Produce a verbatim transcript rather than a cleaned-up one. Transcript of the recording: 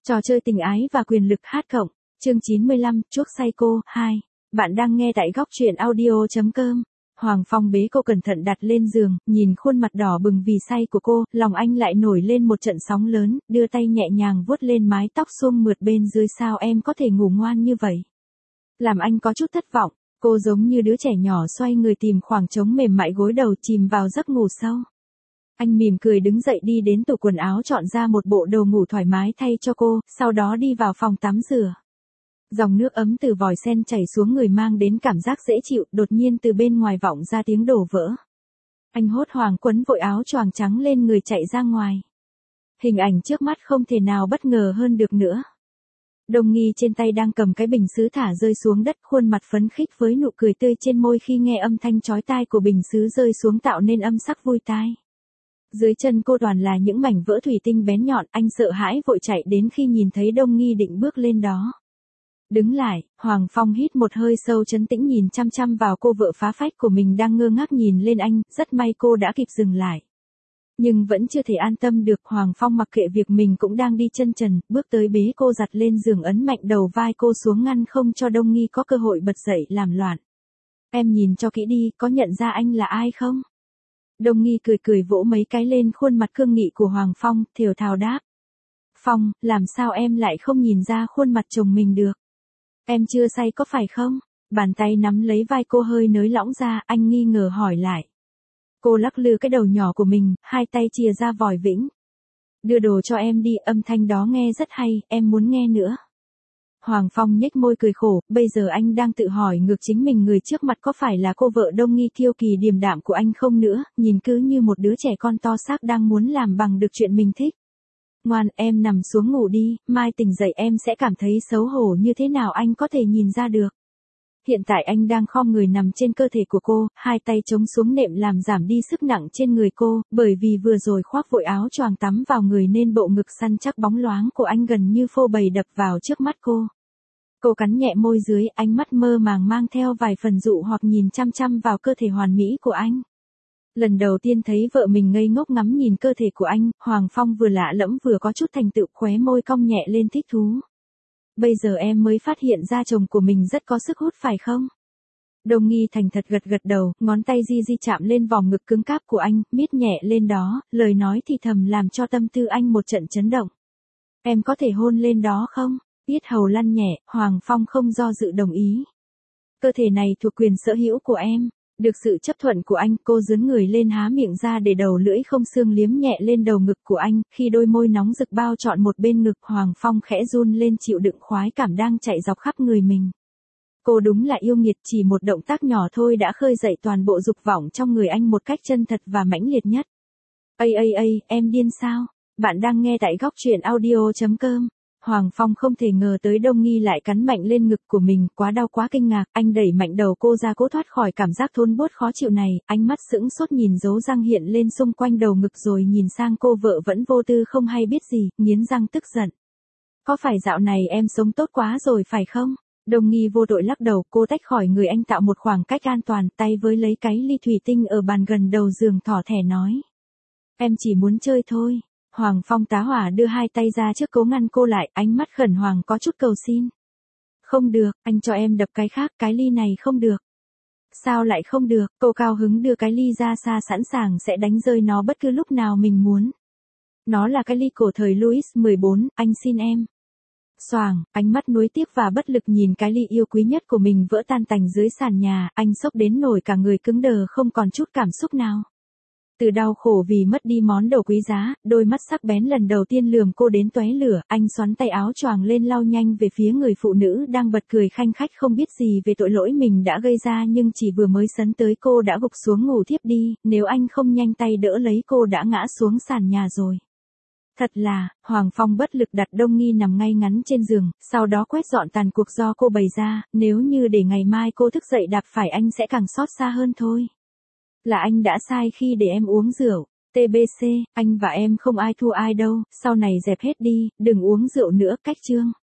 Trò chơi tình ái và quyền lực hát cộng, chương chín mươi lăm, chuốc say cô, hai. Bạn đang nghe tại góc truyện audio.com. Hoàng Phong bế cô cẩn thận đặt lên giường, nhìn khuôn mặt đỏ bừng vì say của cô, lòng anh lại nổi lên một trận sóng lớn, đưa tay nhẹ nhàng vuốt lên mái tóc xuông mượt bên dưới. Sao em có thể ngủ ngoan như vậy? Làm anh có chút thất vọng, cô giống như đứa trẻ nhỏ xoay người tìm khoảng trống mềm mại gối đầu chìm vào giấc ngủ sâu. Anh mỉm cười đứng dậy đi đến tủ quần áo chọn ra một bộ đồ ngủ thoải mái thay cho cô, sau đó đi vào phòng tắm rửa. Dòng nước ấm từ vòi sen chảy xuống người mang đến cảm giác dễ chịu, đột nhiên từ bên ngoài vọng ra tiếng đổ vỡ. Anh hốt hoảng quấn vội áo choàng trắng lên người chạy ra ngoài. Hình ảnh trước mắt không thể nào bất ngờ hơn được nữa. Đông Nghi trên tay đang cầm cái bình sứ thả rơi xuống đất, khuôn mặt phấn khích với nụ cười tươi trên môi khi nghe âm thanh chói tai của bình sứ rơi xuống tạo nên âm sắc vui tai. Dưới chân cô toàn là những mảnh vỡ thủy tinh bén nhọn, anh sợ hãi vội chạy đến khi nhìn thấy Đông Nghi định bước lên đó. Đứng lại, Hoàng Phong hít một hơi sâu trấn tĩnh nhìn chăm chăm vào cô vợ phá phách của mình đang ngơ ngác nhìn lên anh, rất may cô đã kịp dừng lại. Nhưng vẫn chưa thể an tâm được, Hoàng Phong mặc kệ việc mình cũng đang đi chân trần, bước tới bế cô giặt lên giường, ấn mạnh đầu vai cô xuống ngăn không cho Đông Nghi có cơ hội bật dậy làm loạn. Em nhìn cho kỹ đi, có nhận ra anh là ai không? Đông Nghi cười cười vỗ mấy cái lên khuôn mặt cương nghị của Hoàng Phong, thều thào đáp. Phong, làm sao em lại không nhìn ra khuôn mặt chồng mình được? Em chưa say có phải không? Bàn tay nắm lấy vai cô hơi nới lỏng ra, anh nghi ngờ hỏi lại. Cô lắc lư cái đầu nhỏ của mình, hai tay chìa ra vòi vĩnh. Đưa đồ cho em đi, âm thanh đó nghe rất hay, em muốn nghe nữa. Hoàng Phong nhếch môi cười khổ, bây giờ anh đang tự hỏi ngược chính mình, người trước mặt có phải là cô vợ Đông Nghi kiêu kỳ điềm đạm của anh không nữa, nhìn cứ như một đứa trẻ con to xác đang muốn làm bằng được chuyện mình thích. Ngoan, em nằm xuống ngủ đi, mai tỉnh dậy em sẽ cảm thấy xấu hổ như thế nào anh có thể nhìn ra được. Hiện tại anh đang khom người nằm trên cơ thể của cô, hai tay chống xuống nệm làm giảm đi sức nặng trên người cô, bởi vì vừa rồi khoác vội áo choàng tắm vào người nên bộ ngực săn chắc bóng loáng của anh gần như phô bày đập vào trước mắt cô. Cô cắn nhẹ môi dưới, ánh mắt mơ màng mang theo vài phần dụ hoặc nhìn chăm chăm vào cơ thể hoàn mỹ của anh. Lần đầu tiên thấy vợ mình ngây ngốc ngắm nhìn cơ thể của anh, Hoàng Phong vừa lạ lẫm vừa có chút thành tựu, khóe môi cong nhẹ lên thích thú. Bây giờ em mới phát hiện ra chồng của mình rất có sức hút phải không? Đông Nghi thành thật gật gật đầu, ngón tay di di chạm lên vòng ngực cứng cáp của anh, miết nhẹ lên đó, lời nói thì thầm làm cho tâm tư anh một trận chấn động. Em có thể hôn lên đó không? Yết hầu lăn nhẹ, Hoàng Phong không do dự đồng ý. Cơ thể này thuộc quyền sở hữu của em. Được sự chấp thuận của anh, cô dướn người lên há miệng ra để đầu lưỡi không xương liếm nhẹ lên đầu ngực của anh, khi đôi môi nóng rực bao trọn một bên ngực, Hoàng Phong khẽ run lên chịu đựng khoái cảm đang chạy dọc khắp người mình. Cô đúng là yêu nghiệt, chỉ một động tác nhỏ thôi đã khơi dậy toàn bộ dục vọng trong người anh một cách chân thật và mãnh liệt nhất. Ây ây ây, em điên sao? Bạn đang nghe tại góc truyện audio.com. Hoàng Phong không thể ngờ tới Đông Nghi lại cắn mạnh lên ngực của mình, quá đau quá kinh ngạc, anh đẩy mạnh đầu cô ra cố thoát khỏi cảm giác thôn buốt khó chịu này, ánh mắt sững sốt nhìn dấu răng hiện lên xung quanh đầu ngực rồi nhìn sang cô vợ vẫn vô tư không hay biết gì, nghiến răng tức giận. Có phải dạo này em sống tốt quá rồi phải không? Đông Nghi vô tội lắc đầu, cô tách khỏi người anh tạo một khoảng cách an toàn, tay với lấy cái ly thủy tinh ở bàn gần đầu giường thỏ thẻ nói. Em chỉ muốn chơi thôi. Hoàng Phong tá hỏa đưa hai tay ra trước cố ngăn cô lại, ánh mắt khẩn hoàng có chút cầu xin. Không được, anh cho em đập cái khác, cái ly này không được. Sao lại không được? Cô cao hứng đưa cái ly ra xa sẵn sàng sẽ đánh rơi nó bất cứ lúc nào mình muốn. Nó là cái ly cổ thời Louis mười bốn, anh xin em. Xoàng, ánh mắt nuối tiếc và bất lực nhìn cái ly yêu quý nhất của mình vỡ tan tành dưới sàn nhà, anh sốc đến nổi cả người cứng đờ không còn chút cảm xúc nào. Từ đau khổ vì mất đi món đồ quý giá, đôi mắt sắc bén lần đầu tiên lườm cô đến tóe lửa, anh xoắn tay áo choàng lên lau nhanh về phía người phụ nữ đang bật cười khanh khách không biết gì về tội lỗi mình đã gây ra, nhưng chỉ vừa mới sấn tới cô đã gục xuống ngủ thiếp đi, nếu anh không nhanh tay đỡ lấy cô đã ngã xuống sàn nhà rồi. Thật là, Hoàng Phong bất lực đặt Đông Nghi nằm ngay ngắn trên giường, sau đó quét dọn tàn cuộc do cô bày ra, nếu như để ngày mai cô thức dậy đạp phải anh sẽ càng xót xa hơn thôi. Là anh đã sai khi để em uống rượu. tê bê xê, anh và em không ai thua ai đâu, sau này dẹp hết đi, đừng uống rượu nữa, cách chương.